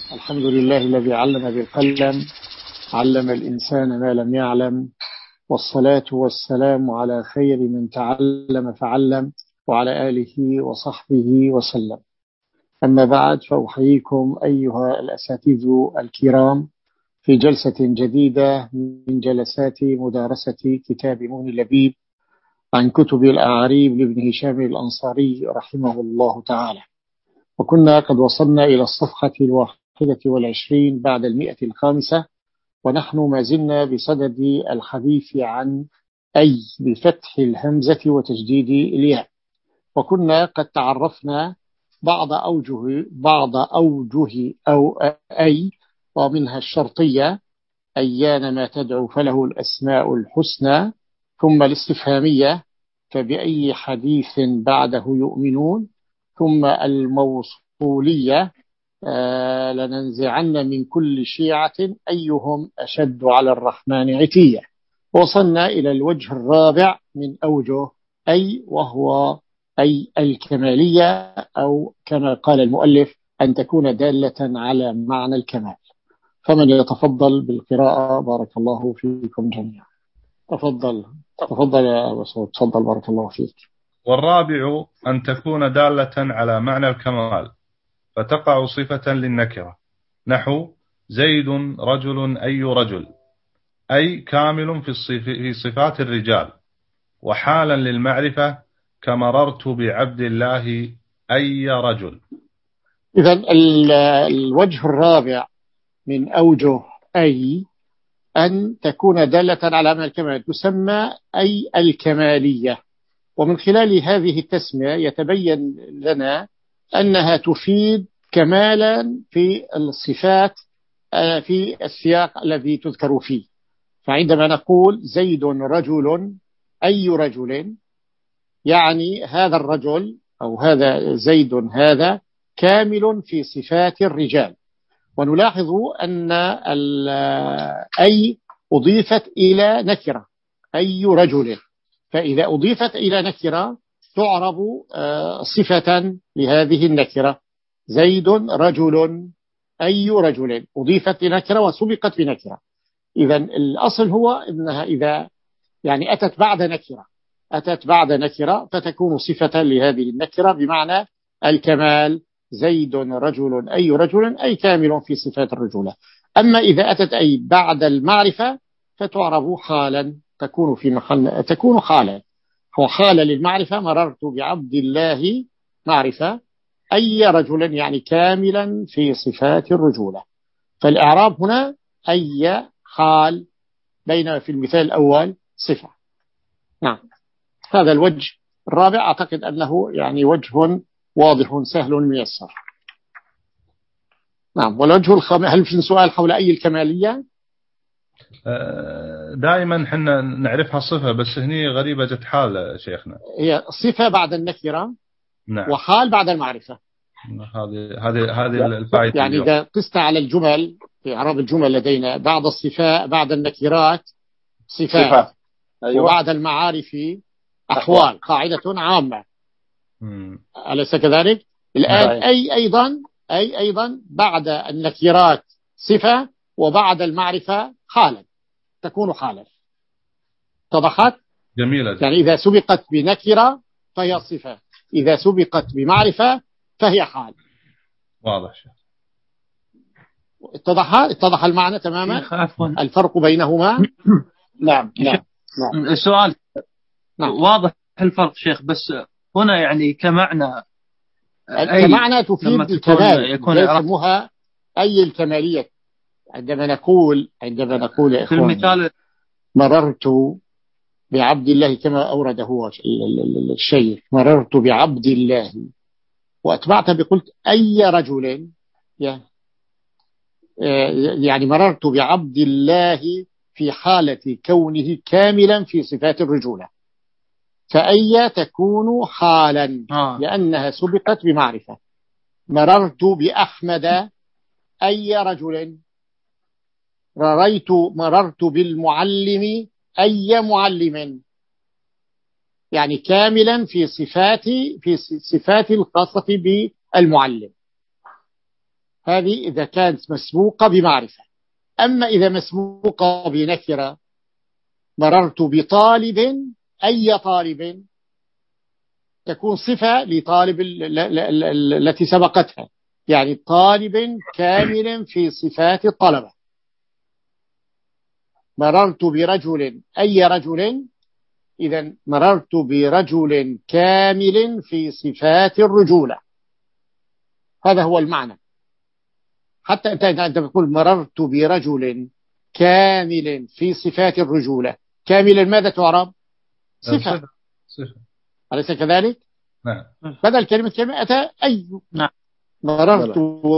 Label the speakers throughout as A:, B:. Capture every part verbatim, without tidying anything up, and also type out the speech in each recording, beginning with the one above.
A: الحمد لله الذي علم بالقلم، علم الإنسان ما لم يعلم، والصلاة والسلام على خير من تعلم فعلم، وعلى آله وصحبه وسلم. أما بعد، فأحييكم أيها الأساتذة الكرام في جلسة جديدة من جلسات مدارسة كتاب مغني اللبيب عن كتب الأعاريب لابن هشام الأنصاري رحمه الله تعالى. وكنا قد وصلنا إلى الصفحة الواحدة والعشرين بعد المئة الخامسة، ونحن ما زلنا بصدد الحديث عن أي بفتح الهمزة وتجديد الياء. وكنا قد تعرفنا بعض أوجه بعض أوجه أو أي، ومنها الشرطية أيان ما تدعو فله الأسماء الحسنى، ثم الاستفهامية فبأي حديث بعده يؤمنون، ثم الموصولية آه لننزعن من كل شيعة أيهم أشد على الرحمن عتية. وصلنا إلى الوجه الرابع من أوجه أي، وهو أي الكمالية، أو كما قال المؤلف أن تكون دالة على معنى الكمال. فمن يتفضل بالقراءة؟ بارك الله فيكم جميعا. تفضل تفضل يا أبو سعود، تفضل بارك الله فيك.
B: والرابع أن تكون دالة على معنى الكمال فتقع صفة للنكرة، نحو زيد رجل أي رجل، أي كامل في صفات الرجال، وحالا للمعرفة كمررت بعبد الله أي رجل.
A: إذن الوجه الرابع من أوجه أي أن تكون دالة على معنى الكمال، تسمى أي الكمالية. ومن خلال هذه التسمية يتبين لنا أنها تفيد كمالا في الصفات في السياق الذي تذكر فيه. فعندما نقول زيد رجل أي رجل، يعني هذا الرجل أو هذا زيد هذا كامل في صفات الرجال. ونلاحظ أن أي أضيفت إلى نكرة، أي رجل، فإذا أضيفت إلى نكرة تعرب صفة لهذه النكرة. زيد رجل أي رجل أضيفت لنكرة وسبقت بنكرة. إذن الأصل هو أنها إذا يعني أتت بعد نكرة أتت بعد نكرة فتكون صفة لهذه النكرة بمعنى الكمال. زيد رجل أي رجل أي كامل في صفات الرجولة. أما إذا أتت أي بعد المعرفة فتعرب حالا، تكون في محل تكون حالا. هو حال للمعرفة، مررت بعبد الله معرفة أي رجل يعني كاملا في صفات الرجولة. فالإعراب هنا أي حال، بينما في المثال الأول صفة. نعم، هذا الوجه الرابع أعتقد أنه يعني وجه واضح سهل ميسر. نعم، والوجه الخامس، هل في سؤال حول أي الكمالية؟
B: دائما حنا نعرفها صفة، بس هني غريبة جت حال شيخنا.
A: هي صفة بعد النكرة.
B: نعم.
A: وحال بعد المعرفة.
B: هذه هذه هذه الفائدة.
A: يعني إذا قست على الجمل في إعراب الجمل لدينا، بعد الصفات بعد النكرات صفات، صفات. أيوة. وبعد المعارف أحوال، قاعدة عامة. مم. أليس كذلك؟ الآن نعم. أي أيضا أي أيضا بعد النكرات صفة، وبعد المعرفة حالا، تكون حالا. اتضحت؟
B: جميلة.
A: يعني إذا سبقت بنكرة فهي صفة، إذا سبقت بمعرفة فهي حال.
B: واضح.
A: اتضح اتضح المعنى تماما. الفرق بينهما. نعم نعم
C: نعم. السؤال نعم. واضح الفرق شيخ، بس هنا يعني كمعنى
A: أي كمعنى تفيد الكمال، يسموها أي الكمالية. عندما نقول عندما نقول يا إخواني مررت بعبد الله كما أورد هو الشيخ، مررت بعبد الله وأتبعت بقلت أي رجل، يعني مررت بعبد الله في حالة كونه كاملا في صفات الرجولة، فأي تكون حالا آه. لأنها سبقت بمعرفة. مررت بأحمد أي رجل، رأيت مررت بالمعلم أي معلم، يعني كاملا في صفات في صفات الخاصة بالمعلم. هذه إذا كانت مسبوقة بمعرفة. أما إذا مسبوقة بنكرة، مررت بطالب، أي طالب، تكون صفة لطالب التي سبقتها، يعني طالب كامل في صفات الطلبة. مررت برجل، أي رجل، إذا مررت برجل كامل في صفات الرجولة. هذا هو المعنى. حتى أنت أنت تقول مررت برجل كامل في صفات الرجولة، كامل ماذا تعرب؟ صفة.
B: صفة.
A: أليس كذلك؟
B: نعم.
A: بدل كلمة كامل أتى أي.
C: نعم.
A: مررت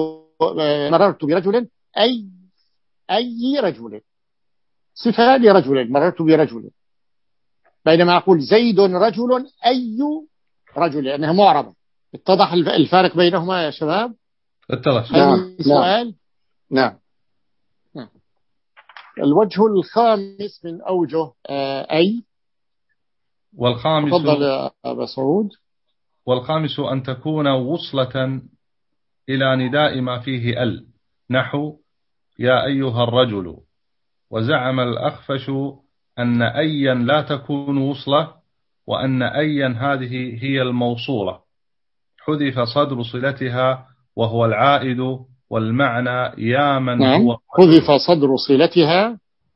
A: مررت برجل أي أي رجل، صفة لرجل، مررت برجل. بينما أقول زيد رجل، أي رجل، لأنها معربة. اتضح الفارق بينهما يا شباب؟
B: اتضح.
A: نعم. سؤال؟
D: نعم.
A: نعم. الوجه الخامس من أوجه أي.
B: والخامس،
A: تفضل يا أبا سعود.
B: والخامس أن تكون وصلة إلى نداء ما فيه ال، نحو يا أيها الرجل. وزعم الأخفش أن أيا لا تكون وصلة، وأن أيا هذه هي الموصولة، حذف صدر صلتها وهو العائد، والمعنى يا من
A: نعم.
B: هو
A: حذف صدر صلتها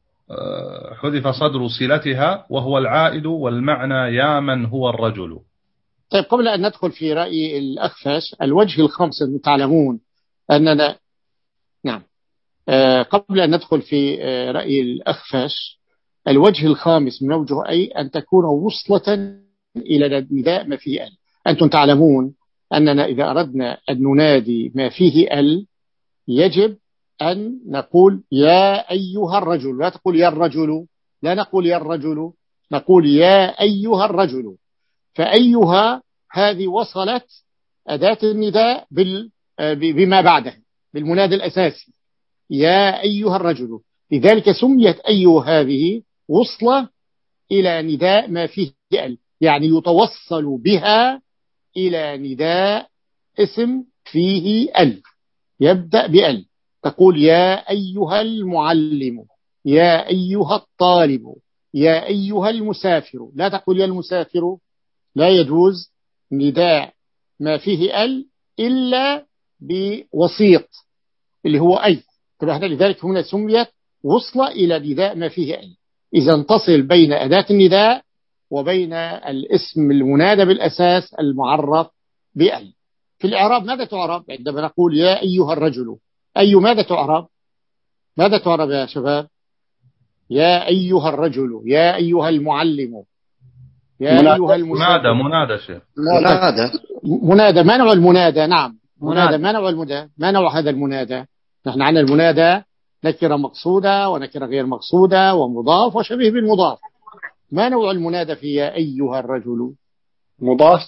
B: حذف صدر صلتها وهو العائد، والمعنى يا من هو الرجل.
A: طيب، قبل أن ندخل في رأي الأخفش، الوجه الخامس تعلمون أننا نعم آه قبل أن ندخل في آه رأي الأخفش، الوجه الخامس من أوجه أي أن تكون وصلة إلى النداء ما فيه ال. أنتم تعلمون أننا إذا أردنا أن ننادي ما فيه ال يجب أن نقول يا أيها الرجل، لا تقول يا الرجل، لا نقول يا الرجل، نقول يا أيها الرجل. فأيها هذه وصلت أداة النداء بما بعده، بالمنادى الأساسي يا أيها الرجل. لذلك سميت أي هذه وصلة إلى نداء ما فيه ال، يعني يتوصل بها إلى نداء اسم فيه ال، يبدأ بال. تقول يا أيها المعلم، يا أيها الطالب، يا أيها المسافر. لا تقول يا المسافر، لا يجوز نداء ما فيه ال إلا بوسيط اللي هو أي. لذلك هنا سميت وصلة إلى نداء ما فيه ال، إذا تصل بين أداة النداء وبين الاسم المنادى بالأساس المعرف بال. في الإعراب ماذا تعرب عندما نقول يا أيها الرجل؟ أي ماذا تعرب؟ ماذا تعرب يا شباب؟ يا أيها الرجل، يا أيها المعلم، يا
D: منادى.
A: أيها المسافر.
B: منادى. منادى شيخ.
D: منادى.
A: منادى. ما نوع المنادى؟ نعم منادى.
C: منادى.
A: ما نوع المنادى؟ ما نوع هذا المنادى؟ نحن عندنا المنادى نكرة مقصودة ونكرة غير مقصودة ومضاف وشبيه بالمضاف. ما نوع المنادى في يا أيها الرجل؟
D: مضاف.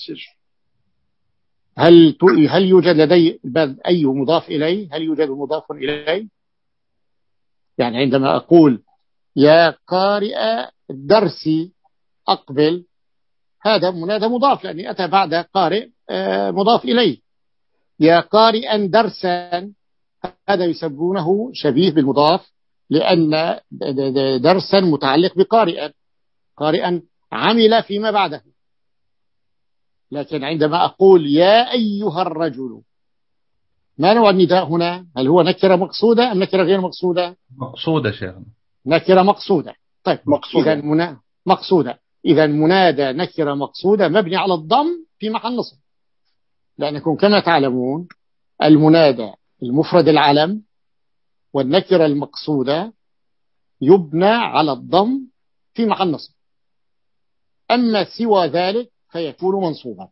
A: هل هل يوجد لدي أي مضاف إليه؟ هل يوجد مضاف إليه؟ يعني عندما أقول يا قارئ الدرس أقبل، هذا منادى مضاف لأني أتى بعد قارئ مضاف إليه. يا قارئا درسا، هذا يسمونه شبيه بالمضاف لأن درسا متعلق بقارئا، قارئا عمل فيما بعده. لكن عندما أقول يا أيها الرجل، ما نوع النداء هنا؟ هل هو نكرة مقصودة أم نكرة غير مقصودة؟
B: مقصودة شيخ.
A: نكرة مقصودة. طيب
D: مقصودة.
A: إذا منا... مقصودة. إذا منادى نكرة مقصودة مبني على الضم في محل نصب، لأنكم كما تعلمون المنادى المفرد العلم والنكرة المقصودة يبنى على الضم في محل نصب، أما سوى ذلك فيكون منصوبا.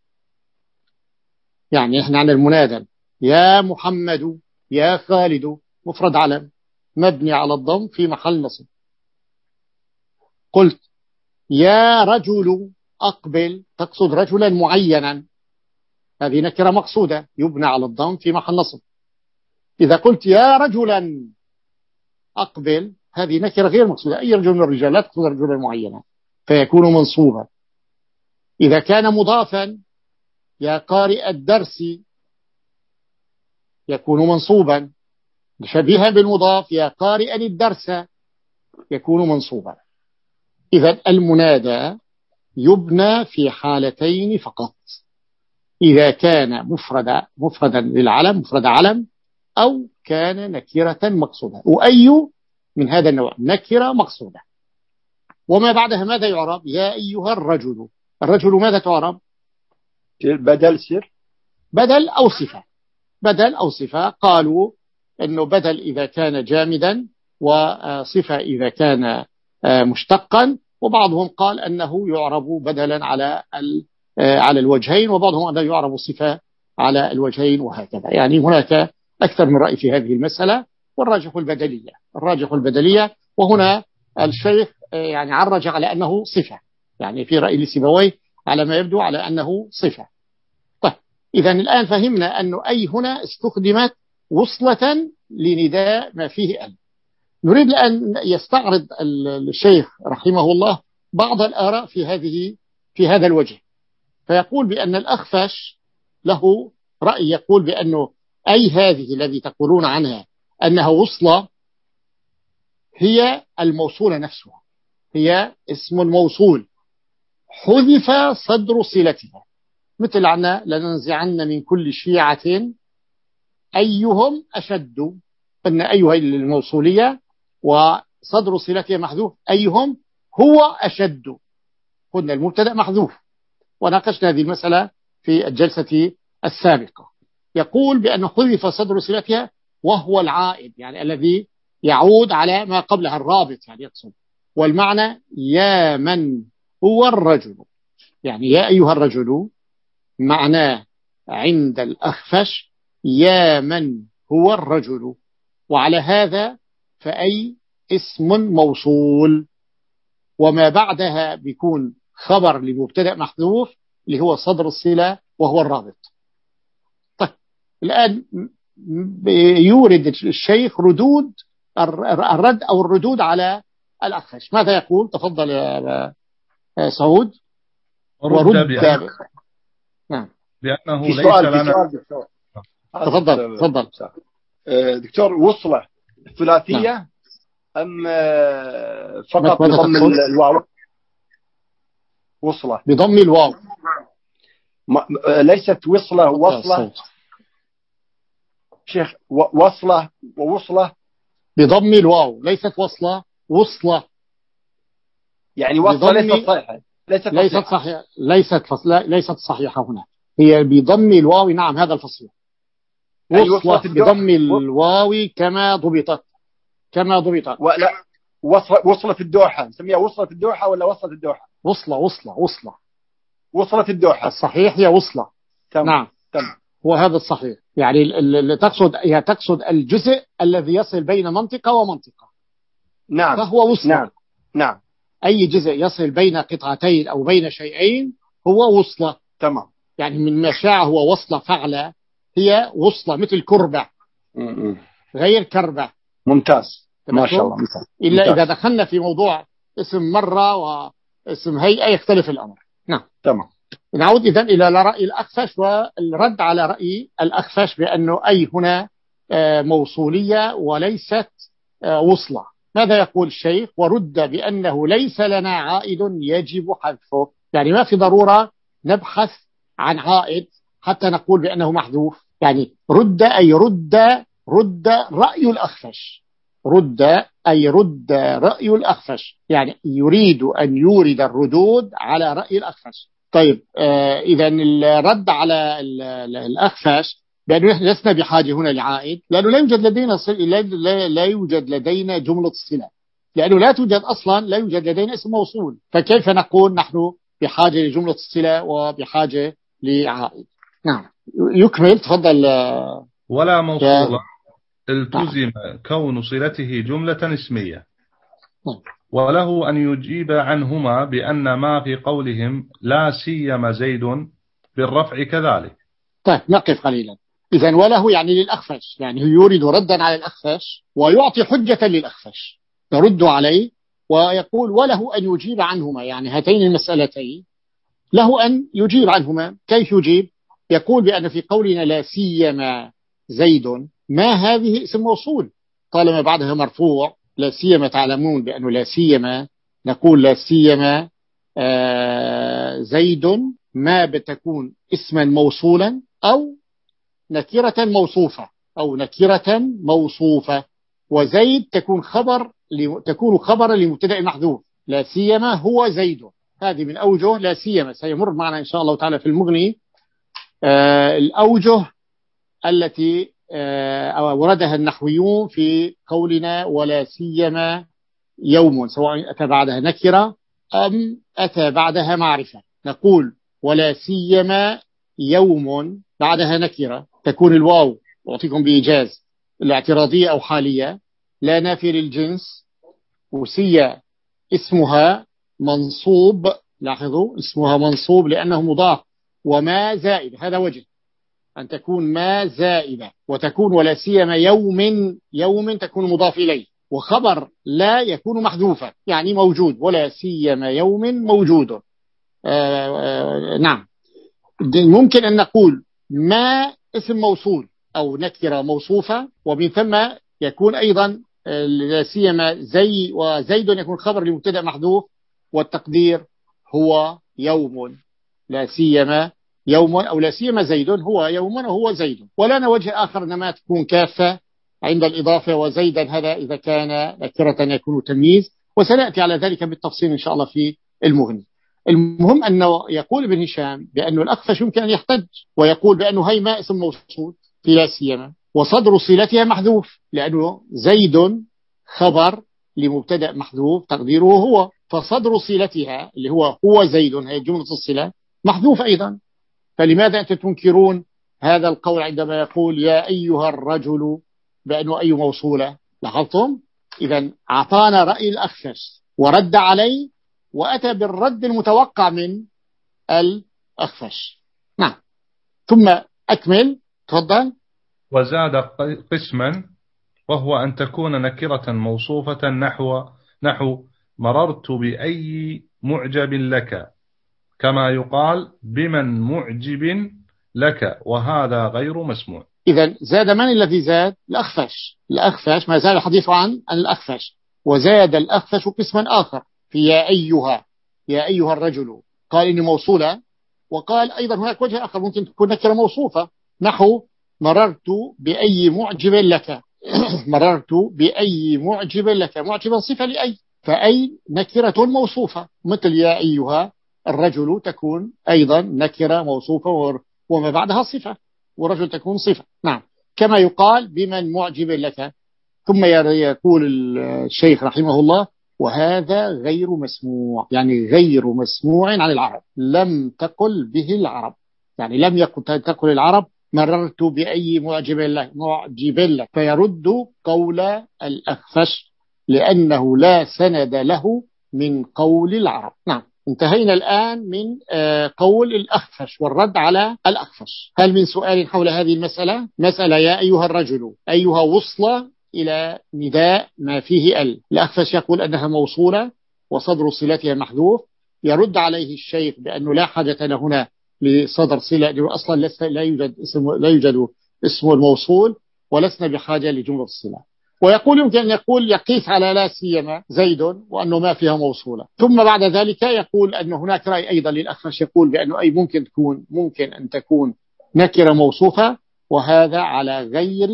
A: يعني احنا عن المنادى يا محمد، يا خالد، مفرد علم مبني على الضم في محل نصب. قلت يا رجل أقبل، تقصد رجلا معينا، هذه نكرة مقصودة يبنى على الضم في محل نصب. إذا قلت يا رجلا أقبل، هذه نكرة غير مقصودة، أي رجل من الرجال، لا تقصد رجلا معينا فيكون منصوبا. إذا كان مضافا يا قارئ الدرس، يكون منصوبا، شبيها بالمضاف يا قارئا الدرس يكون منصوبا. إذا المنادى يبنى في حالتين فقط، إذا كان مفردا مفردا للعلم مفرد علم، أو كان نكرة مقصودة، وأي من هذا النوع نكرة مقصودة. وما بعدها ماذا يعرب؟ يا أيها الرجل، الرجل ماذا تعرب؟
D: بدل سر،
A: بدل أو صفة، بدل أو صفة. قالوا أنه بدل إذا كان جامدا، وصفة إذا كان مشتقا، وبعضهم قال أنه يعرب بدلا على على الوجهين، وبعضهم أنه يعرب صفة على الوجهين، وهكذا. يعني هناك أكثر من رأي في هذه المسألة، والراجح البدلية، الراجح البدلية. وهنا الشيخ يعني عرج على أنه صفة، يعني في رأي لسيبويه على ما يبدو على أنه صفة. طيب إذا الآن فهمنا أنه أي هنا استخدمت وصلة لنداء ما فيه أل. نريد أن يستعرض الشيخ رحمه الله بعض الآراء في هذه في هذا الوجه، فيقول بأن الأخفش له رأي يقول بأنه أي هذه الذي تقولون عنها أنها وصلة هي الموصولة نفسها، هي اسم موصول حذف صدر صلتها، مثل عنا لننزعن من كل شيعة أيهم أشد، أن أيها الموصولية وصدر صلتها محذوف، أيهم هو أشد، قلنا المبتدأ محذوف، وناقشنا هذه المسألة في الجلسة السابقة. يقول بأن حذف صدر صلتها وهو العائد، يعني الذي يعود على ما قبلها الرابط، يعني يقصد. والمعنى يا من هو الرجل، يعني يا أيها الرجل معناه عند الأخفش يا من هو الرجل، وعلى هذا فأي اسم موصول، وما بعدها بيكون خبر لمبتدأ محذوف اللي هو صدر الصلة وهو الرابط. طيب الآن يورد الشيخ ردود الرد أو الردود على الأخفش. ماذا يقول؟ تفضل يا سعود.
B: ورد بأن...
A: نعم
B: بأنه
D: في
B: ليس
D: سؤال
B: لنا.
D: في سؤال دكتور.
A: تفضل تفضل
D: دكتور، وصلة ثلاثية
A: نعم.
D: أم فقط بضم الواو؟ وصلة
A: بضم الواو،
D: ليست وصلة وصلة شيخ، وصلة ووصلة
A: بضم الواو، ليست وصلة وصلة،
D: يعني وصلة ليست صحيحة،
A: ليست ليست صحيحة، ليست فصلة، ليست صحيحة هنا، هي بضم الواو. نعم هذا الفصيح، وصلة بضم الواو كما ضبطت، كما ضبطت.
D: ولا وصلة وصلة الدوحة نسميها وصلة الدوحة ولا وصلة الدوحة؟
A: وصلة وصلة وصلة
D: وصلة الدوحة
A: الصحيح هي وصلة.
D: تم.
A: نعم
D: تم.
A: هو هذا الصحيح، يعني اللي تقصد هي تقصد الجزء الذي يصل بين منطقة ومنطقة.
D: نعم
A: فهو وصلة.
D: نعم نعم
A: أي جزء يصل بين قطعتين أو بين شيئين هو وصلة.
D: تمام.
A: يعني من ما شاع هو وصلة فعلة، هي وصلة، مثل كربة
D: م -م.
A: غير كربة.
D: ممتاز ما شاء الله.
A: ممتاز. إلا ممتاز. إذا دخلنا في موضوع اسم مرة واسم هيئة يختلف الأمر. نعم
D: تمام.
A: نعود إذن إلى رأي الأخفش والرد على رأي الأخفش بأنه أي هنا موصولية وليست وصلة. ماذا يقول الشيخ؟ ورد بأنه ليس لنا عائد يجب حذفه، يعني ما في ضرورة نبحث عن عائد حتى نقول بأنه محذوف. يعني رد أي رد رد رأي الأخفش، رد أي رد رأي الأخفش، يعني يريد أن يورد الردود على رأي الأخفش. طيب آه إذا الرد على الأخفش بأنه نحن لسنا بحاجة هنا لعائد، لأنه لا يوجد لدينا صل... لا... لا... لا يوجد لدينا جملة الصلة، لأنه لا توجد أصلا، لا يوجد لدينا اسم موصول، فكيف نقول نحن بحاجة لجملة الصلة وبحاجة لعائد؟ نعم يكمل تفضل.
B: ولا موصولة التزم كون صلته جملة اسمية، وله أن يجيب عنهما بأن ما في قولهم لا سيما زيد بالرفع كذلك.
A: طيب نقف قليلا. إذن وله يعني للأخفش، يعني يورد ردا على الأخفش ويعطي حجة للأخفش يرد عليه ويقول وله أن يجيب عنهما، يعني هاتين المسألتين له أن يجيب عنهما. كيف يجيب؟ يقول بأن في قولنا لا سيما زيد، ما هذه اسم موصول طالما بعدها مرفوع. لا سيما تعلمون بأنه لا سيما نقول لا سيما آه زيد ما بتكون اسما موصولا أو نكرة موصوفة أو نكرة موصوفة، وزيد تكون خبر تكون خبرا لمبتدأ محذوف. لا سيما هو زيد، هذه من أوجه لا سيما سيمر معنا إن شاء الله تعالى في المغني آه الأوجه التي آه وردها النحويون في قولنا ولا سيما يوم، سواء أتى بعدها نكرة أم أتى بعدها معرفة. نقول ولا سيما يوم بعدها نكرة تكون الواو، أعطيكم بإيجاز، الاعتراضية أو حالية لا نافية للجنس، وسيا اسمها منصوب، لاحظوا اسمها منصوب لأنه مضاف، وما زائد، هذا وجه أن تكون ما زائدة، وتكون ولا سيما يوم، يوم تكون مضاف إليه، وخبر لا يكون محذوفا يعني موجود، ولا سيما يوم موجود. آآ آآ نعم، ممكن أن نقول ما اسم موصول أو نكرة موصوفة، ومن ثم يكون أيضا لا سيما زي وزيد يكون خبر لمبتدأ محذوف، والتقدير هو يوم، لا سيما يوم أو لا سيما زيد هو يوم وهو زيد. ولا وجه آخر إنما تكون كافة عند الإضافة، وزيدا هذا إذا كان نكرة يكون تمييز، وسنأتي على ذلك بالتفصيل إن شاء الله في المغني. المهم أنه يقول ابن هشام بأنه الأخفش يمكن أن يحتج ويقول بأنه هي ما اسم موصول في لا سيما، وصدر صلتها محذوف، لأنه زيد خبر لمبتدأ محذوف تقديره هو، فصدر صلتها اللي هو هو زيد هي جملة الصلة محذوف أيضا. فلماذا أنتم تنكرون هذا القول عندما يقول يا أيها الرجل بأنه أي موصولة؟ لاحظتم؟ إذن أعطانا رأي الأخفش ورد عليه، وأتى بالرد المتوقع من الأخفش. نعم، ثم أكمل تفضل.
B: وزاد قسما وهو أن تكون نكرة موصوفة نحو نحو مررت بأي معجب لك، كما يقال بمن معجب لك، وهذا غير مسموع.
A: إذن زاد من الذي زاد؟ الأخفش. الأخفش ما زال الحديث عن الأخفش، وزاد الأخفش قسما آخر في يا أيها، يا أيها الرجل قال إني موصولة، وقال أيضا هناك وجه آخر ممكن تكون نكرة موصوفة نحو مررت بأي معجب لك مررت بأي معجب لك، معجبا صفة لأي، فأي نكرة موصوفة، مثل يا أيها الرجل تكون أيضا نكرة موصوفة وما بعدها صفة، ورجل تكون صفة. نعم، كما يقال بمن معجب لك. ثم يقول الشيخ رحمه الله وهذا غير مسموع، يعني غير مسموع عن العرب، لم تقل به العرب، يعني لم يقل تقل العرب مررت بأي معجب لك معجب لك، فيرد قول الأخفش لأنه لا سند له من قول العرب. نعم، انتهينا الآن من قول الأخفش والرد على الأخفش. هل من سؤال حول هذه المسألة؟ مسألة يا أيها الرجل أيها وصلة إلى نداء ما فيه ال، الأخفش يقول أنها موصولة وصدر صلتها محذوف، يرد عليه الشيخ بأنه لا حاجة له هنا لصدر صلة، لأنه أصلا لسه لا يوجد اسم لا يوجد اسم الموصول، ولسنا بحاجة لجملة الصلة. ويقول يمكن أن يقول يقيس على لا سيما زيد وأنه ما فيها موصولة، ثم بعد ذلك يقول أن هناك رأي أيضا للأخفش يقول بأنه أي ممكن تكون ممكن أن تكون نكرة موصوفة، وهذا على غير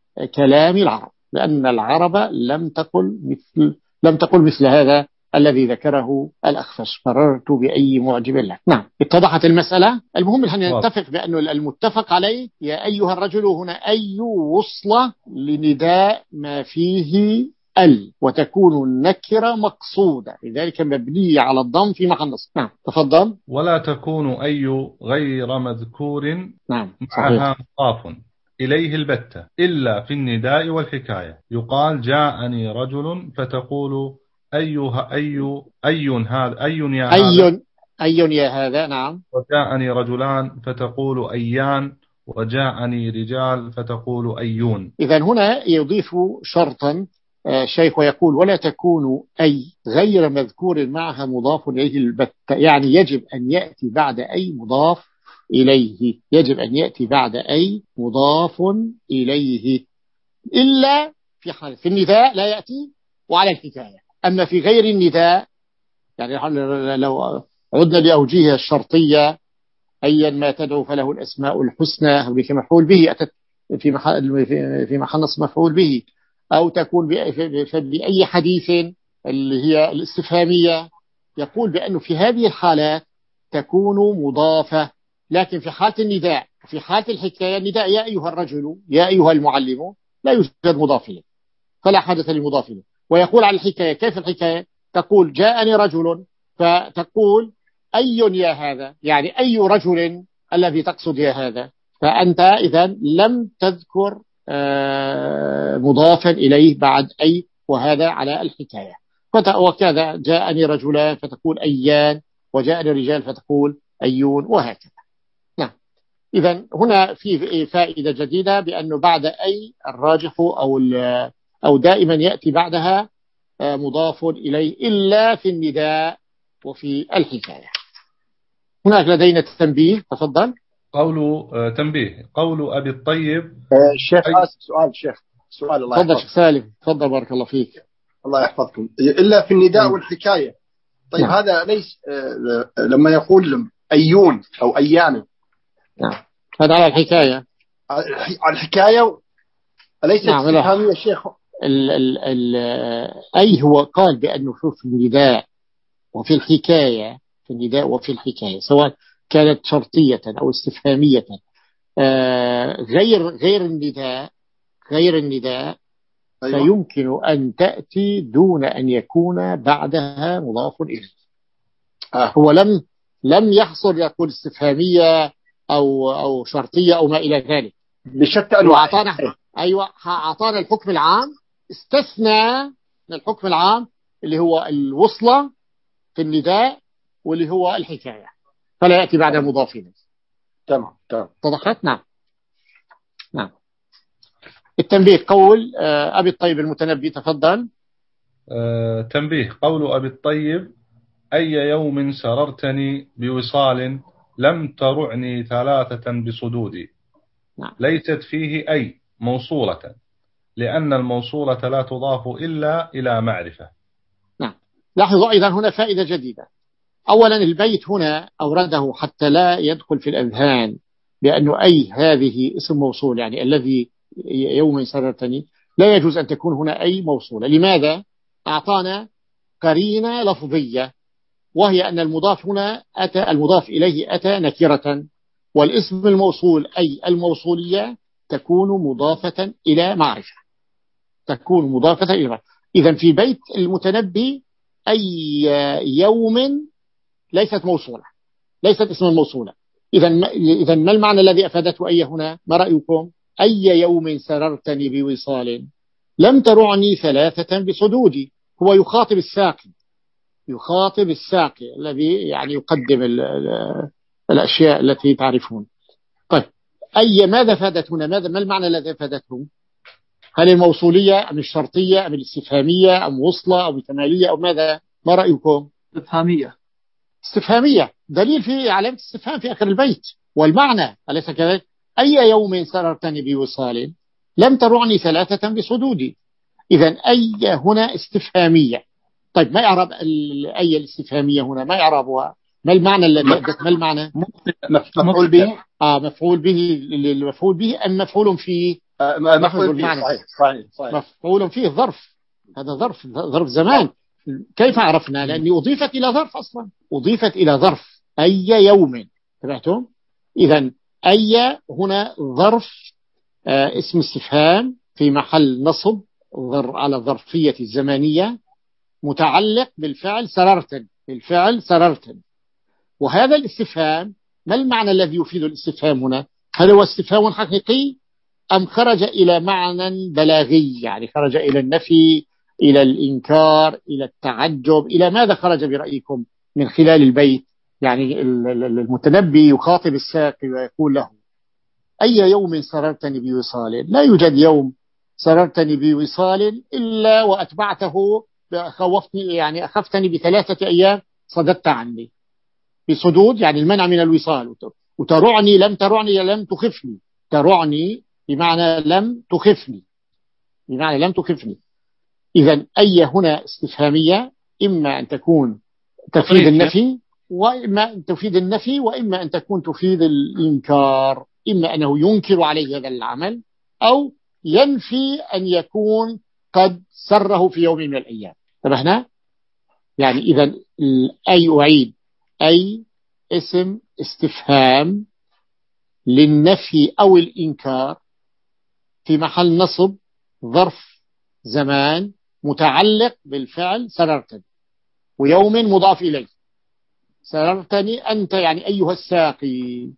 A: كلام العرب، لأن العرب لم تقل مثل لم تقل مثل هذا الذي ذكره الأخفش، مررت بأي معجب لك. نعم، اتضحت المسألة. المهم أن نتفق بأنه المتفق عليه يا أيها الرجل هنا أي وصلة لنداء ما فيه ال، وتكون النكرة مقصودة، لذلك مبنية على الضم في محل نصب. نعم تفضل.
B: ولا تكون أي غير مذكور
A: نعم
B: معها مضاف إليه البتة إلا في النداء والحكاية، يقال جاءني رجل فتقول أيها أي أي هذا أي يا هذا
A: أي أي يا هذا. نعم.
B: وجاءني رجلان فتقول أيان، وجاءني رجال فتقول أيون.
A: إذا هنا يضيف شرطا شيخ ويقول ولا تكون أي غير مذكور معها مضاف إليه البتة، يعني يجب أن يأتي بعد أي مضاف إليه، يجب أن يأتي بعد أي مضاف إليه، إلا في حال في النداء لا يأتي وعلى الحكاية. أما في غير النداء، يعني لو عدنا لأوجهها الشرطية، أيا ما تدعو فله الأسماء الحسنى، أو مفعول به أتت في محل في محل نصب مفعول به، أو تكون بأي حديث اللي هي الاستفهامية، يقول بأنه في هذه الحالات تكون مضافة. لكن في حالة النداء، في حالة الحكاية، النداء يا أيها الرجل، يا أيها المعلم، لا يوجد مضاف إليه، فلا حاجة للمضاف إليه. ويقول على الحكاية، كيف الحكاية؟ تقول جاءني رجل، فتقول أي يا هذا، يعني أي رجل الذي تقصد يا هذا، فأنت إذا لم تذكر مضافا إليه بعد أي، وهذا على الحكاية. وكذا جاءني رجلان فتقول أيان، وجاءني رجال فتقول أيون، وهكذا. نعم. إذا هنا في فائدة جديدة، بأنه بعد أي الراجح أو أو دائما يأتي بعدها مضاف إليه، إلا في النداء وفي الحكاية. هناك لدينا تنبيه، تفضل.
B: قول تنبيه، قول أبي الطيب.
D: الشيخ أي... آسف، سؤال شيخ، سؤال. الله
A: تفضل شيخ سالم، تفضل بارك الله فيك.
D: الله يحفظكم. إلا في النداء م. والحكاية. طيب نعم. هذا ليس لما يقول أيون أو أيان،
A: نعم، هذا على الحكاية.
D: على الحكاية أليست
A: نعم
D: استفهامية يا شيخ؟
A: ال ال ال أي هو قال بأنه في النداء وفي الحكاية، في النداء وفي الحكاية، سواء كانت شرطية أو استفهامية، آه غير غير النداء غير النداء أيوة. فيمكن أن تأتي دون أن يكون بعدها مضاف إليه. آه. هو لم لم يحصل يقول استفهامية أو أو شرطية أو ما إلى ذلك،
D: بشتى أنواع.
A: أيوة، أعطانا الحكم العام، استثنى من الحكم العام اللي هو الوصلة في النداء واللي هو الحكاية، فلا يأتي بعد مضاف إليه.
D: تمام تمام،
A: اتضحت. نعم نعم. التنبيه، قول أبي الطيب المتنبي، تفضل.
B: أه تنبيه، قول أبي الطيب أي يوم سررتني بوصال لم ترعني ثلاثة بصدودي.
A: نعم.
B: ليست فيه أي موصولة، لأن الموصولة لا تضاف إلا إلى معرفة.
A: نعم. لاحظوا أيضا هنا فائدة جديدة. أولا البيت هنا أورده حتى لا يدخل في الأذهان بأنه أي هذه اسم موصول، يعني الذي يوم سررتني لا يجوز أن تكون هنا أي موصولة. لماذا؟ أعطانا قرينة لفظية، وهي أن المضاف هنا أتى، المضاف إليه أتى نكرة، والاسم الموصول أي الموصولية تكون مضافة إلى معرفة، تكون مضافة إلى معرفة. إذن في بيت المتنبي أي يوم ليست موصولة، ليست اسم الموصولة. إذن إذن ما المعنى الذي أفادته أي هنا؟ ما رأيكم؟ أي يوم سررتني بوصال لم ترعني ثلاثة بصدودي. هو يخاطب الساقي، يخاطب الساقي الذي يعني يقدم ال ال الأشياء التي تعرفون. طيب أي ماذا فادت هنا؟ ماذا ما المعنى الذي فادته؟ هل الموصولية أم الشرطية أم الاستفهامية أم وصلة أو كمالية أو ماذا؟ ما رأيكم؟
C: استفهامية.
A: استفهامية، دليل في علامة استفهام في آخر البيت. والمعنى أليس كذلك؟ أي يوم سررتني بوصال لم ترعني ثلاثة بصدودي. إذن أي هنا استفهامية. طيب ما يعرب أي الاستفهامية هنا؟ ما يعربها؟ ما المعنى الذي ما المعنى؟
D: مفعول به.
A: آه مفعول به، المفعول به أم مفعول فيه؟
D: آه مفعول به. صحيح صحيح صحيح.
A: مفعول فيه ظرف، هذا ظرف ظرف زمان. كيف عرفنا؟ لأني أضيفت إلى ظرف أصلا، أضيفت إلى ظرف أي يوم. تبعتم؟ إذن أي هنا ظرف، آه اسم استفهام في محل نصب على الظرفية الزمانية، متعلق بالفعل سررتن، بالفعل سررتن. وهذا الاستفهام ما المعنى الذي يفيد الاستفهام هنا؟ هل هو استفهام حقيقي أم خرج إلى معنى بلاغي، يعني خرج إلى النفي، إلى الإنكار، إلى التعجب، إلى ماذا خرج برأيكم من خلال البيت؟ يعني المتنبي يخاطب الساقي ويقول له أي يوم سررتني بوصال. لا يوجد يوم سررتني بوصال إلا وأتبعته خوفتني، يعني أخفتني بثلاثة أيام صددت عني. بصدود يعني المنع من الوصال، وترعني لم ترعني لم تخفني. ترعني بمعنى لم تخفني، بمعنى لم تخفني. إذا أي هنا استفهامية، إما أن تكون تفيد النفي وإما أن تفيد النفي وإما أن تكون تفيد الإنكار، إما أنه ينكر عليه هذا العمل أو ينفي أن يكون قد سره في يوم من الأيام. انتبهنا؟ يعني إذا أي أعيد أي اسم استفهام للنفي أو الإنكار في محل نصب ظرف زمان متعلق بالفعل سررتني، ويوم مضاف إليه. سررتني أنت يعني أيها الساقي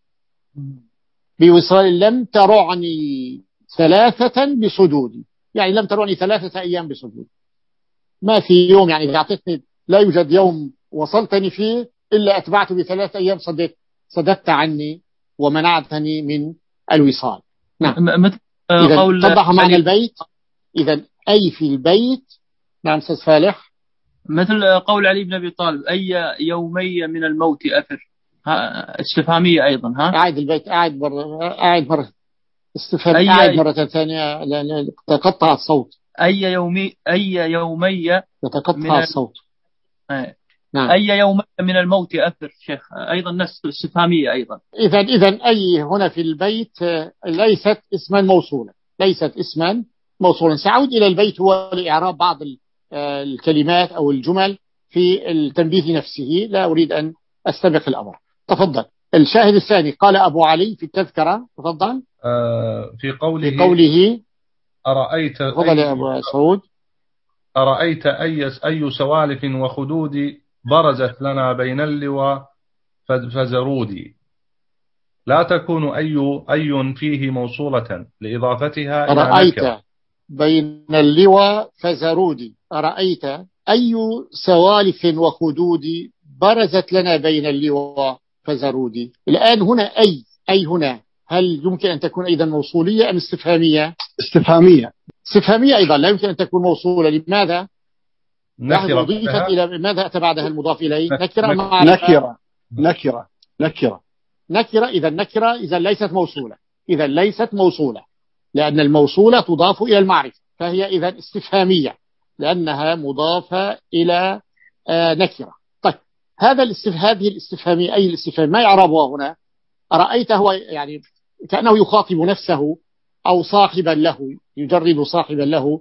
A: بوصال لم ترعني ثلاثة بصدودي، يعني لم ترعني ثلاثة أيام بصدودي. ما في يوم يعني إذا أعطيتني لا يوجد يوم وصلتني فيه إلا أتبعت بثلاثة أيام صددت صددت عني ومنعتني من الوصال. نعم. إذا توضح معنى البيت. إذا أي في البيت. نعم أستاذ فالح.
C: مثل قول علي بن أبي طالب أي يومي من الموت أفر، استفهامية أيضا. ها أعد
A: البيت، أعد مرة، أعد مرة استفهام، أي أعد مرة ثانية لأن تقطع الصوت.
C: أي يومي أي يومي
A: يتقطع الصوت.
C: أي. نعم. أي يوم من الموت أفر شيخ، أيضا نفس استفهامية أيضا.
A: إذا إذا أي هنا في البيت ليست اسما موصولا، ليست اسما موصولا. سأعود إلى البيت هو لإعراب بعض الكلمات أو الجمل في التنبيه نفسه، لا أريد أن أستبق الأمر. تفضل. الشاهد الثاني قال أبو علي في التذكرة. تفضل.
B: آه في قوله
A: في قوله
B: أرأيت
A: تفضل يا أبو سعود.
B: أرأيت أي أي سوالف وخدود برزت لنا بين اللوى فزرودي. لا تكون أي أي فيه موصولة لإضافتها إلى
A: أرأيت
B: نكرة.
A: بين اللوى فزرودي. أرأيت أي سوالف وخدود برزت لنا بين اللوى فزرودي. الآن هنا أي أي هنا هل يمكن أن تكون أيضا موصولية أم استفهامية؟
D: استفهامية.
A: استفهامية أيضا لا يمكن أن تكون موصولة. لماذا؟
B: نكرة.
A: أضيفت إلى ماذا أتى بعدها المضاف إليه؟ نكرة.
D: نكرة نكرة نكرة
A: نكرة. إذا نكرة إذا ليست موصولة، إذا ليست موصولة لأن الموصولة تضاف إلى المعرفة، فهي إذا استفهامية لأنها مضافة إلى آه نكرة. طيب هذا الاستفهام هذه الاستفهامية أي الاستفهام ما يعربها هنا؟ أرأيت هو يعني كأنه يخاطب نفسه أو صاحبا له، يجرد صاحبا له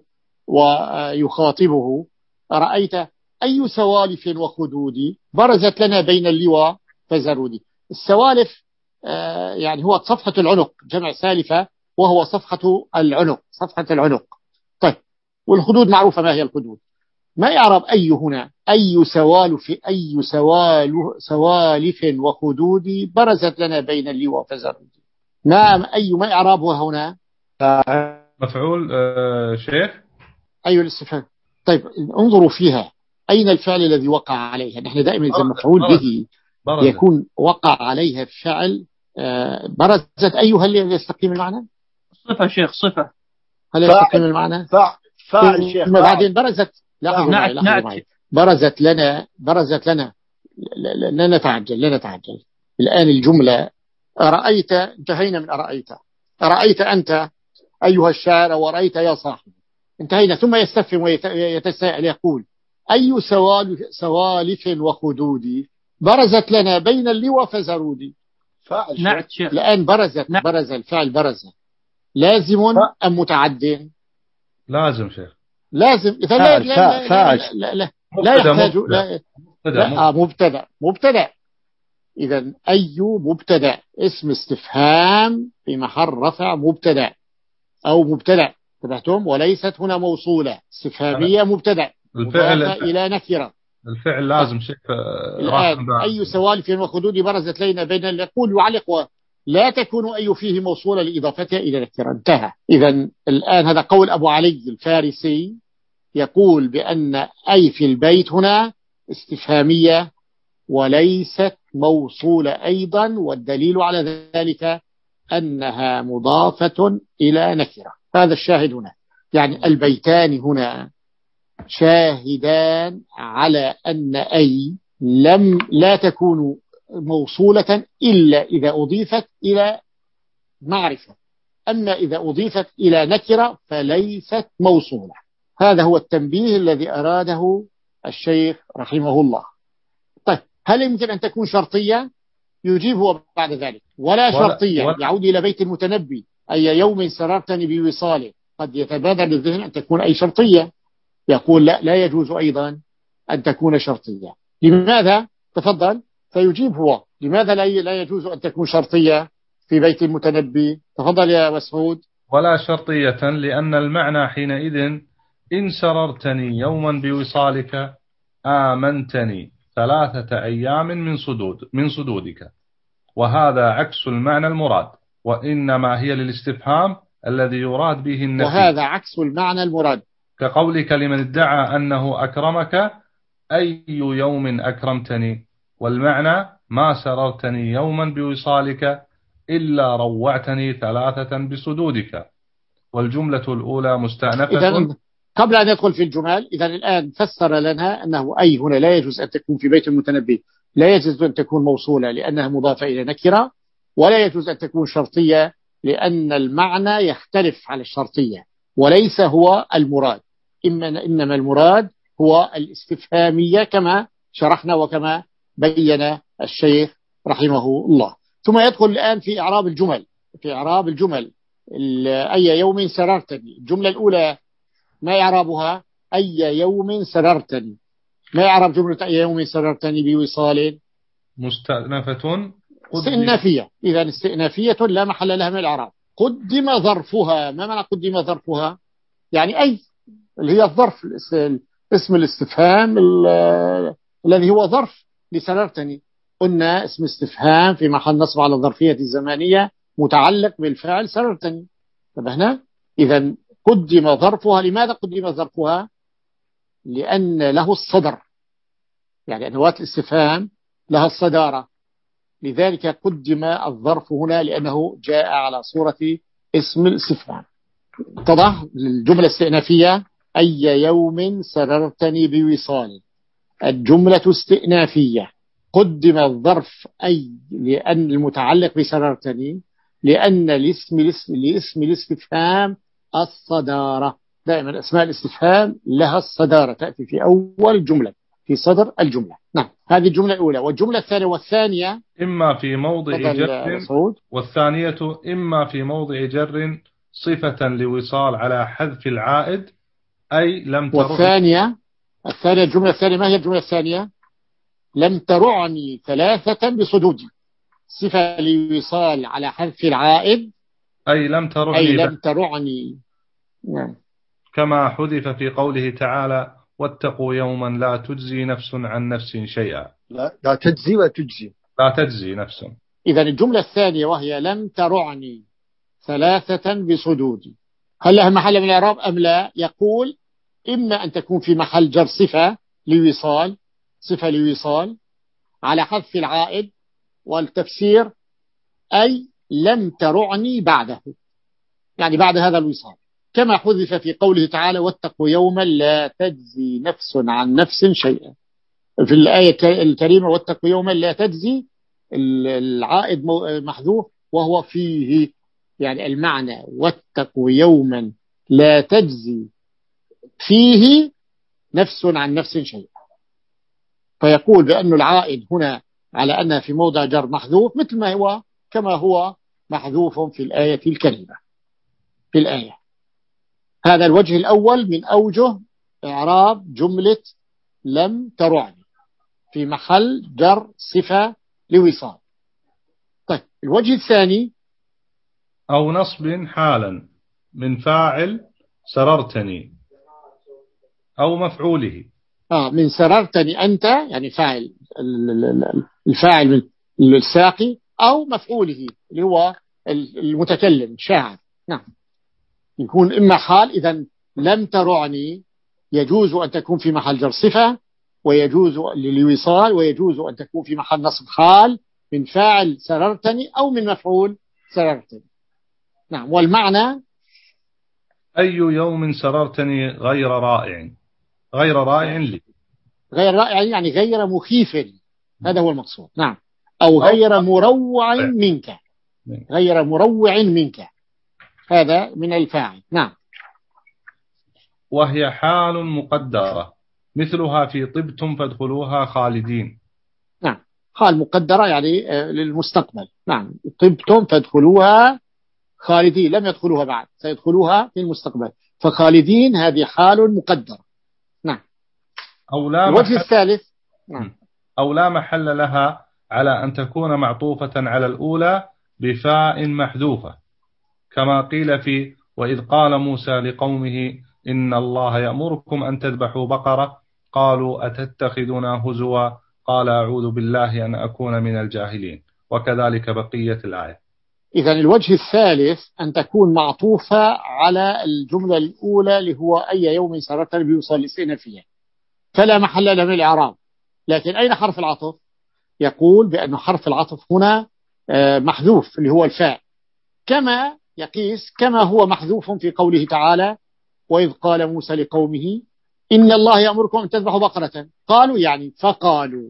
A: ويخاطبه. أرأيت أي سوالف وخدود برزت لنا بين اللوى فزرودي. السوالف آه يعني هو صفحة العنق، جمع سالفة وهو صفحة العنق، صفحة العنق. طيب والخدود معروفة، ما هي الخدود؟ ما يعرب أي هنا؟ أي سوالف أي سوالف سوالف وخدود برزت لنا بين اللوى فزرودي. ما أي ما إعرابها هنا؟
B: مفعول آه شيخ.
A: أي الاستفهام. طيب انظروا فيها أين الفعل الذي وقع عليها. نحن دائما إذا مفعول به برزت. يكون وقع عليها الفعل آه برزت أيها اللي يستقيم المعنى.
C: صفة شيخ صفة.
A: هل يستقيم المعنى؟
D: فاعل شيخ.
A: بعدين برزت لا نعت نعت برزت لنا برزت لنا لا, لا نتعجل لا نتعجل. الآن الجملة أرأيت، انتهينا من أرأيت. أرأيت أنت أيها الشاعر ورأيت يا صاحبي، انتهينا. ثم يستفهم ويتساءل يقول أي سوالف, سوالف وخدود برزت لنا بين اللوى فزرودي.
C: نعت شيخ.
A: الآن برزت نعت. برز الفعل برز لازم أم متعد؟
B: لازم شيخ.
A: لازم. إذا لا لا لا لا لا لا يحتاج لا لا مبتدأ مبتدأ. إذا أي مبتدأ اسم استفهام في محل رفع مبتدأ أو مبتدأ. تبعتم وليست هنا موصولة استفهامية مبتدأ
B: الفعل
A: إلى نكرة.
B: الفعل لازم شيء.
A: الآن أي سوالف وخدود برزت لنا بين يقول يعلق لا تكون أي فيه موصولة لإضافتها إلى نكرة. انتهى. إذا الآن هذا قول أبو علي الفارسي يقول بأن أي في البيت هنا استفهامية وليست موصولة أيضا، والدليل على ذلك أنها مضافة إلى نكرة. هذا الشاهد هنا. يعني البيتان هنا شاهدان على أن أي لم لا تكون موصولة إلا إذا أضيفت إلى معرفة، أما إذا أضيفت إلى نكرة فليست موصولة. هذا هو التنبيه الذي أراده الشيخ رحمه الله. طيب هل يمكن أن تكون شرطية؟ يجيب هو بعد ذلك ولا شرطية، ولا يعود إلى بيت المتنبي أي يوم سررتني بوصاله. قد يتبادر للذهن أن تكون أي شرطية، يقول لا لا يجوز أيضا أن تكون شرطية. لماذا؟ تفضل. فيجيب هو لماذا لا يجوز أن تكون شرطية في بيت المتنبي. تفضل يا مسعود.
B: ولا شرطية، لأن المعنى حينئذ إن سررتني يوما بوصالك آمنتني ثلاثة أيام من صدود من صدودك، وهذا عكس المعنى المراد، وإنما هي للاستفهام الذي يراد به النفي.
A: وهذا عكس المعنى المراد،
B: كقولك لمن ادعى أنه أكرمك أي يوم أكرمتني، والمعنى ما سررتني يوما بوصالك إلا روعتني ثلاثة بصدودك. والجملة الأولى مستأنفة.
A: إذن قبل أن ندخل في الجمال، إذا الآن فسر لنا أنه أي هنا لا يجوز أن تكون في بيت المتنبي، لا يجوز أن تكون موصولة لأنها مضافة إلى نكرة، ولا يجوز أن تكون شرطية لأن المعنى يختلف على الشرطية وليس هو المراد، إنما المراد هو الاستفهامية كما شرحنا وكما بين الشيخ رحمه الله. ثم يدخل الآن في إعراب الجمل. في إعراب الجمل أي يوم سررتني، الجملة الأولى ما إعرابها؟ أي يوم سررتني. ما إعراب جملة أي يوم سررتني بوصال؟
B: مستأنفة
A: استئنافية. إذا استئنافية لا محل لها من الإعراب. قدم ظرفها. ما معنى قدم ظرفها؟ يعني أي اللي هي الظرف، اسم الاستفهام الذي هو ظرف لسررتني. قلنا اسم استفهام في محل نصب على الظرفية الزمانية متعلق بالفعل سررتني. انتبهنا؟ إذا قدم ظرفها. لماذا قدم ظرفها؟ لأن له الصدر، يعني أدوات الاستفهام لها الصدارة، لذلك قدم الظرف هنا لأنه جاء على صورة اسم الاستفهام. اتضح الجملة الاستئنافية أي يوم سررتني بوصال، الجملة استئنافية. قدم الظرف أي لأن المتعلق بسررتني لأن الاسم لاسم الاستفهام الصدارة. دائما أسماء الاستفهام لها الصدارة، تأتي في أول الجملة في صدر الجملة. نعم، هذه الجملة الأولى. والجملة الثانية والثانية
B: إما في موضع جر، والثانية إما في موضع جر صفة لوصال على حذف العائد أي لم ترعني.
A: والثانية الثانية الجملة الثانية ما هي الجملة الثانية؟ لم ترعني ثلاثة بصدودي، صفة لوصال على حذف العائد
B: أي لم ترعني
A: أي لم ترعني. نعم.
B: كما حذف في قوله تعالى واتقوا يوما لا تجزي نفس عن نفس شيئا.
D: لا, لا تجزي وتجزي
B: لا تجزي نفس.
A: إذا الجملة الثانية وهي لم ترعني ثلاثة بصدودي، هل لها محل من الإعراب أم لا؟ يقول إما أن تكون في محل جر صفة لوصال، صفة لوصال على حذف العائد، والتفسير أي لم ترعني بعده، يعني بعد هذا الوصال، كما حذف في قوله تعالى واتقوا يوما لا تجزي نفس عن نفس شيئا. في الآية الكريمة واتقوا يوما لا تجزي، العائد محذوف وهو فيه، يعني المعنى واتقوا يوما لا تجزي فيه نفس عن نفس شيئا. فيقول بأن العائد هنا على أنها في موضع جر محذوف مثل ما هو كما هو محذوف في الآية الكريمة في الآية. هذا الوجه الأول من أوجه إعراب جملة لم ترعني في محل جر صفة لوصال. طيب الوجه الثاني
B: أو نصب حالا من فاعل سررتني أو مفعوله.
A: آه من سررتني أنت، يعني فاعل الفاعل من الساقي، أو مفعوله اللي هو المتكلم شاعر. نعم، يكون إما حال. إذا لم ترعني يجوز أن تكون في محل جر صفة، ويجوز للوصال، ويجوز أن تكون في محل نصب حال من فاعل سررتني أو من مفعول سررتني. نعم. والمعنى
B: أي يوم سررتني غير رائع، غير رائع لي،
A: غير رائع يعني غير مخيف، هذا هو المقصود. نعم، أو غير مروع منك، غير مروع منك، هذا من الفاعل. نعم.
B: وهي حال مقدرة مثلها في طبتم فادخلوها خالدين.
A: نعم، حال مقدرة يعني للمستقبل. نعم، طبتم فادخلوها خالدين، لم يدخلوها بعد، سيدخلوها في المستقبل، فخالدين هذه حال مقدرة. نعم.
B: أو لا
A: الوجه
B: محل
A: الثالث. نعم.
B: أو لا محل لها على أن تكون معطوفة على الأولى بفاء محذوفة، كما قيل في وإذ قال موسى لقومه إن الله يأمركم أن تذبحوا بقرة قالوا أتتخذنا هزوا قال أعوذ بالله أن أكون من الجاهلين، وكذلك بقية الآية.
A: إذن الوجه الثالث أن تكون معطوفة على الجملة الأولى اللي هو أي يوم سرت بيوصل الاستئنافية، فلا محل له من الإعراب. لكن أين حرف العطف؟ يقول بأن حرف العطف هنا محذوف اللي هو الفاء، كما يقيس كما هو محذوف في قوله تعالى وإذ قال موسى لقومه إن الله يأمركم أن تذبحوا بقرة قالوا يعني فقالوا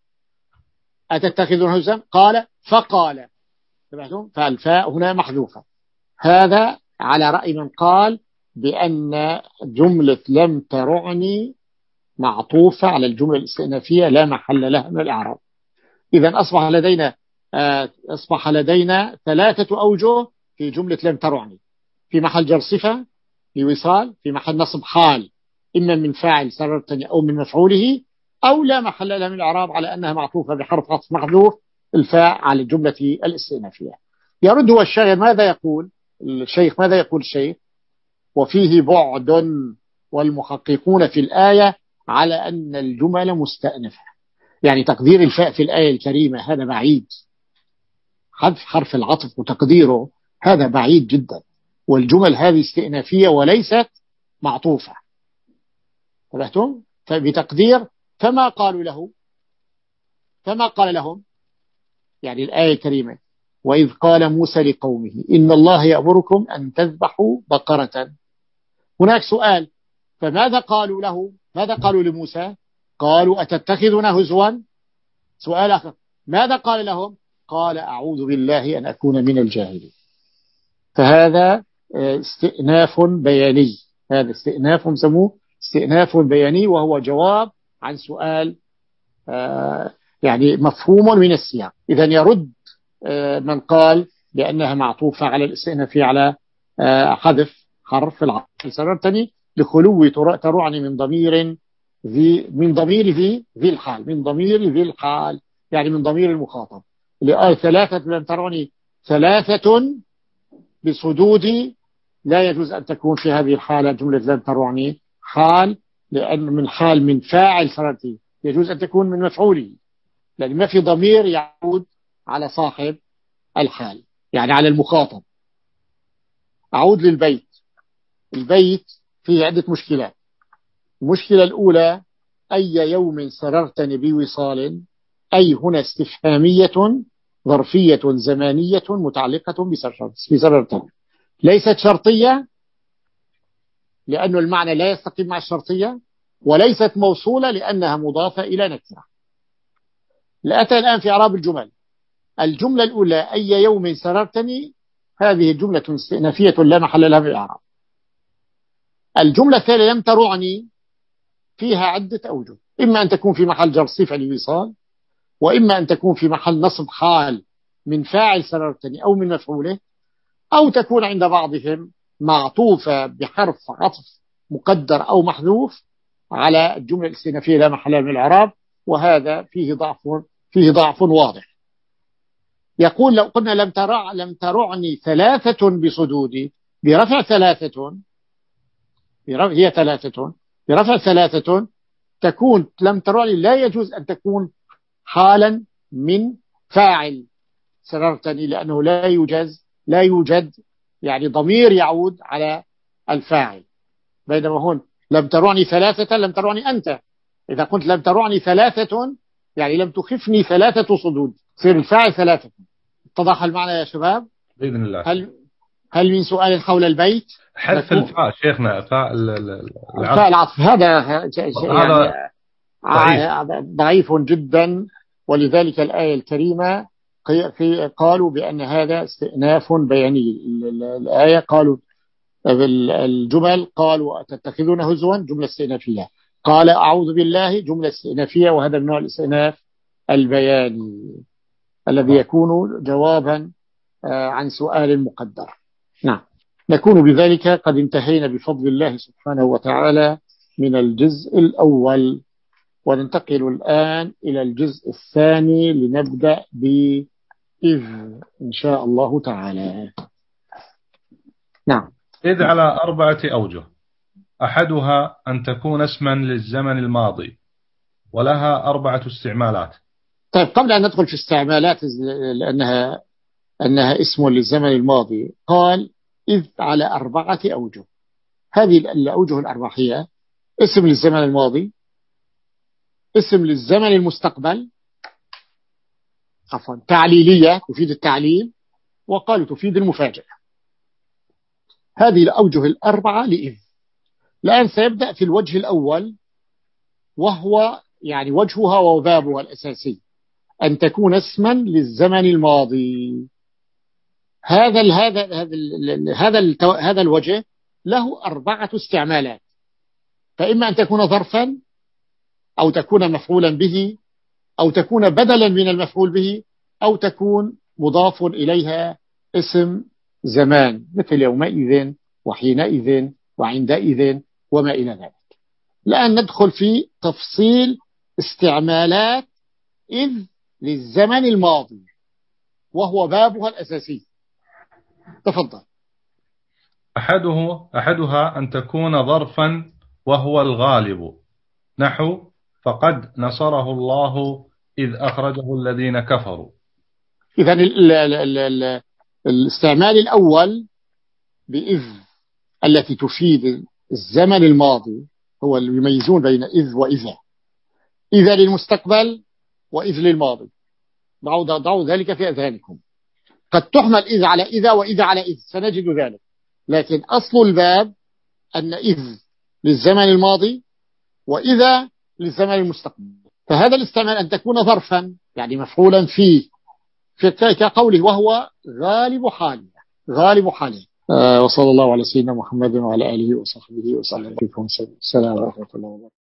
A: أتتخذون هزوا قال فقال، فالفاء هنا محذوفة. هذا على رأي من قال بأن جملة لم ترعني معطوفة على الجملة الاستئنافية لا محل لها من الإعراب. إذن أصبح لدينا أصبح لدينا ثلاثة أوجه في جملة لم ترعني: في محل جر صفة لوصال، في محل نصب حال إما من فاعل سررتني أو من مفعوله، أو لا محل لها من الإعراب على أنها معطوفة بحرف عطف محذوف الفاء على الجملة الاستئنافية. يرد هو الشاعر ماذا يقول الشيخ ماذا يقول الشيخ وفيه بعد والمحققون في الآية على أن الجمل مستأنفة، يعني تقدير الفاء في الآية الكريمة هذا بعيد، حذف حرف العطف وتقديره هذا بعيد جدا، والجمل هذه استئنافية وليست معطوفة. فبهتم؟ فبتقدير فما قالوا له فما قال لهم، يعني الآية الكريمة وإذ قال موسى لقومه إن الله يأمركم أن تذبحوا بقرة. هناك سؤال، فماذا قالوا له؟ ماذا قالوا لموسى؟ قالوا أتتخذنا هزوا. سؤال آخر، ماذا قال لهم؟ قال أعوذ بالله أن أكون من الجاهلين. فهذا استئناف بياني، هذا استئناف سموه استئناف بياني، وهو جواب عن سؤال يعني مفهوم من السياق. إذن يرد من قال بأنها معطوفة على الاستئناف على حذف حرف العطف سررتني لخلو ترعني من ضمير ذي من ضمير ذي ذي الحال من ضمير ذي الحال يعني من ضمير المخاطب. لآية ثلاثة لم ترعني ثلاثة بصدود لا يجوز أن تكون في هذه الحالة جملة لم ترعني حال، لأن من حال من فاعل سررتي يجوز أن تكون من مفعوله، لأن ما في ضمير يعود على صاحب الحال يعني على المخاطب. أعود للبيت. البيت فيه عدة مشكلات. المشكلة الأولى أي يوم سررتني بوصال، أي هنا استفهامية ظرفية زمانية متعلقة بسررتني، ليست شرطية لأن المعنى لا يستقيم مع الشرطية، وليست موصولة لأنها مضافة إلى نكرة. لأتى الآن في إعراب الجمل. الجملة الأولى أي يوم سررتني هذه جملة استئنافية لا محل لها من الإعراب. الجملة الثانية لم ترعني فيها عدة أوجه، إما أن تكون في محل جر صفة لوصال، وإما أن تكون في محل نصب حال من فاعل سررتني أو من مفعوله، أو تكون عند بعضهم معطوفة بحرف عطف مقدر أو محذوف على الجملة الاستئنافية لا محل لها من الإعراب، وهذا فيه ضعف فيه ضعف واضح. يقول لو قلنا لم ترع لم ترعني ثلاثة بصدودي برفع ثلاثة برفع هي ثلاثة برفع ثلاثة تكون لم ترعني لا يجوز أن تكون حالا من فاعل سررتني، لأنه لا يوجد لا يوجد يعني ضمير يعود على الفاعل، بينما هون لم ترعني ثلاثة لم ترعني أنت. إذا قلت لم ترعني ثلاثة يعني لم تخفني ثلاثة صدود، صير الفاعل ثلاثة. اتضح المعنى يا شباب؟
B: بإذن الله.
A: هل هل من سؤال حول البيت؟
B: حذف الفاء شيخنا، فاء
A: العطف هذا يعني ضعيف. ضعيف جدا، ولذلك الآية الكريمة قالوا بأن هذا استئناف بياني. الآية قالوا الجمل، قالوا تتخذون هزوا جملة استئنافية، قال أعوذ بالله جملة استئنافية، وهذا من نوع الاستئناف البياني الذي يكون جوابا عن سؤال مقدر. نعم، نكون بذلك قد انتهينا بفضل الله سبحانه وتعالى من الجزء الأول، وننتقل الآن إلى الجزء الثاني لنبدأ بإذ إن شاء الله تعالى. نعم.
B: إذ على أربعة أوجه، أحدها أن تكون اسما للزمن الماضي، ولها أربعة استعمالات.
A: طيب، قبل أن ندخل في استعمالات لأنها أنها اسم للزمن الماضي، قال إذ على أربعة أوجه. هذه الأوجه الأربعة هي اسم للزمن الماضي، اسم للزمن المستقبل، عفوا تعليلية تفيد التعليل، وقالوا تفيد المفاجأة. هذه الأوجه الأربعة لإذ. الآن سيبدأ في الوجه الأول، وهو يعني وجهها وبابها الأساسي أن تكون اسما للزمن الماضي. هذا ال هذا هذا ال هذا ال هذا الوجه له أربعة استعمالات، فإما أن تكون ظرفا، أو تكون مفعولا به، أو تكون بدلا من المفعول به، أو تكون مضاف إليها اسم زمان، مثل يومئذ وحينئذ وعندئذ وما إلى ذلك. الآن ندخل في تفصيل استعمالات إذ للزمن الماضي، وهو بابها الأساسي. تفضل.
B: أحده أحدها أن تكون ظرفا وهو الغالب، نحو فقد نصره الله إذ أخرجه الذين كفروا.
A: إذن الاستعمال الأول بإذ التي تفيد الزمن الماضي هو اللي يميزون بين إذ وإذا. إذا للمستقبل وإذ للماضي، ضعوا, ضعوا ذلك في أذهانكم. قد تحمل إذ على إذا وإذا على إذ، سنجد ذلك، لكن أصل الباب أن إذ للزمن الماضي وإذا للزمن المستقبل. فهذا الاستعمال أن تكون ظرفا يعني مفعولا فيه، في كقوله وهو غالب حاله، غالب حاله. آه وصلى الله على سيدنا محمد وعلى آله وصحبه وسلم. السلام ورحمة الله وبركاته.